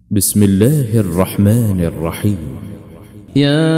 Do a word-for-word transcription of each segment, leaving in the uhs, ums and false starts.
بسم الله الرحمن الرحيم. يا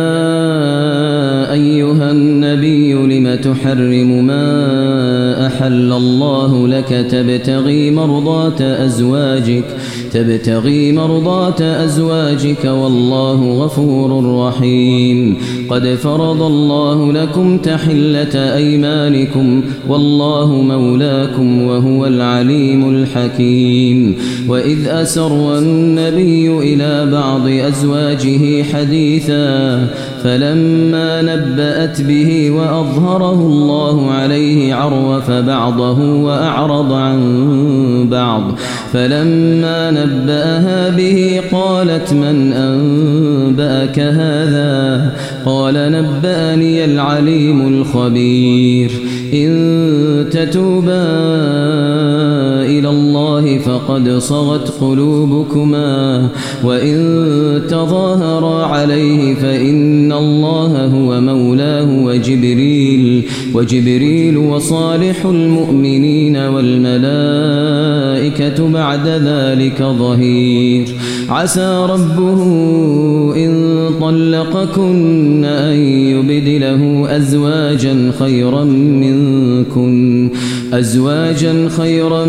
أيها النبي لم تحرم ما أحل الله لك تبتغي مرضات أزواجك تبتغي مرضات أزواجك والله غفور رحيم. قد فرض الله لكم تحلة أيمانكم والله مولاكم وهو العليم الحكيم. وإذ أسر النبي إلى بعض أزواجه حديثا فلما نبأت به وأظهره الله عليه عرف بعضه وأعرض عن بعض فلما نبأها به قالت من أنبأك هذا قال نبأني العليم الخبير. إن تتوبا إلى الله فقد صغت قلوبكما وإن تظاهرا عليه فإن الله هو مولاه وجبريل وجبريل وصالح المؤمنين والملائكة بعد ذلك ظهير. عسى ربه إن طلقكن أن يبدله أزواجا خيرا منكن أزواجا خيرا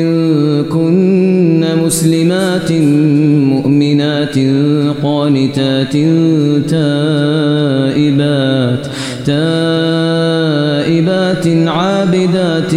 منكن مسلمات مؤمنات قانتات تائبات تائبات عابدات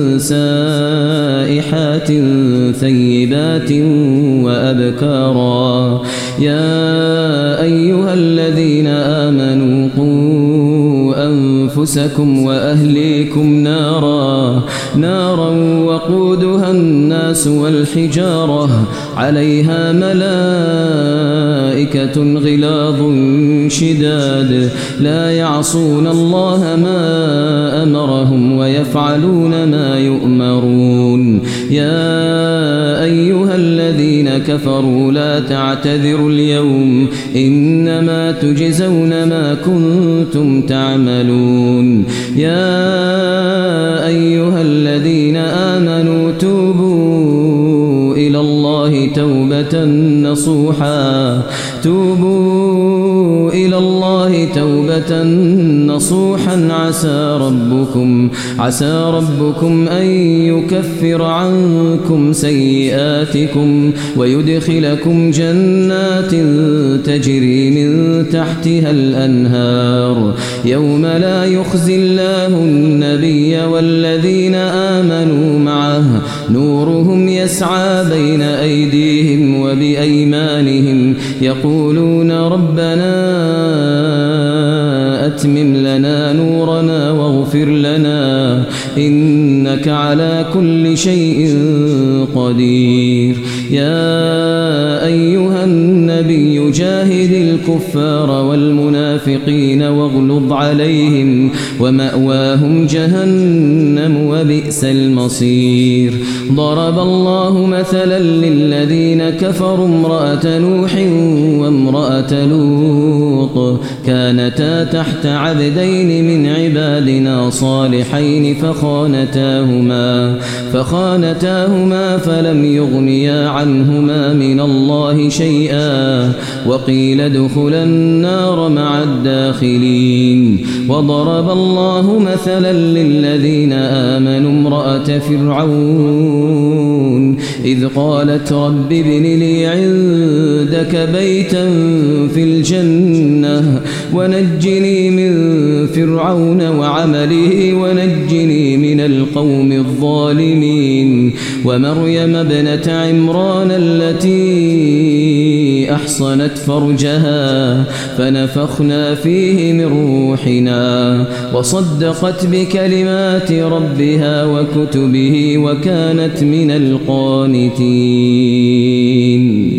سائحات ثيبات وأبكارا. يا أيها الذين آمنوا قوا أنفسكم وأهليكم نارا نارا وقودها الناس والحجارة عليها ملائكة غلاظ شداد لا يعصون الله ما أمرهم ويفعلون ما يؤمرون. يا أيها الذين كفروا لا تعتذروا اليوم إنما تجزون ما كنتم تعملون. يا أيها الذين آمنوا توبوا إلى الله توبة نصوحا توبوا إلى الله توبة نصوحا عسى ربكم عسى ربكم أن يكفر عنكم سيئاتكم ويدخلكم جنات تجري من تحتها الأنهار يوم لا يخزي الله النبي والذين آمنوا معه نورهم يسعى بين أيديهم وبأيمانهم يقولون ربنا أتمم لنا نورنا واغفر لنا إنك على كل شيء قدير. يا أيها النبي جاهد الكفار والمنافقين واغلظ عليهم ومأواهم جهنم وبئس المصير. ضرب الله مثلا للذين كفروا امرأة نوح وامرأة لوط كانتا تحت عبدين من عبادنا صالحين فخانتاهما فخانتاهما فلم يغنيا عنهما من الله شيئا وقيل ادخلا النار مع الداخلين. وضرب الله مثلا للذين آمنوا امرأة فرعون إذ قالت رب ابن لي عندك بيتا في الجنة ونجني من فرعون وعمله ونجني من القوم الظالمين. ومريم ابنة عمران التي أحصنت فرجها فنفخنا فيه من روحنا وصدقت بكلمات ربها وكتبه وكانت من القانتين.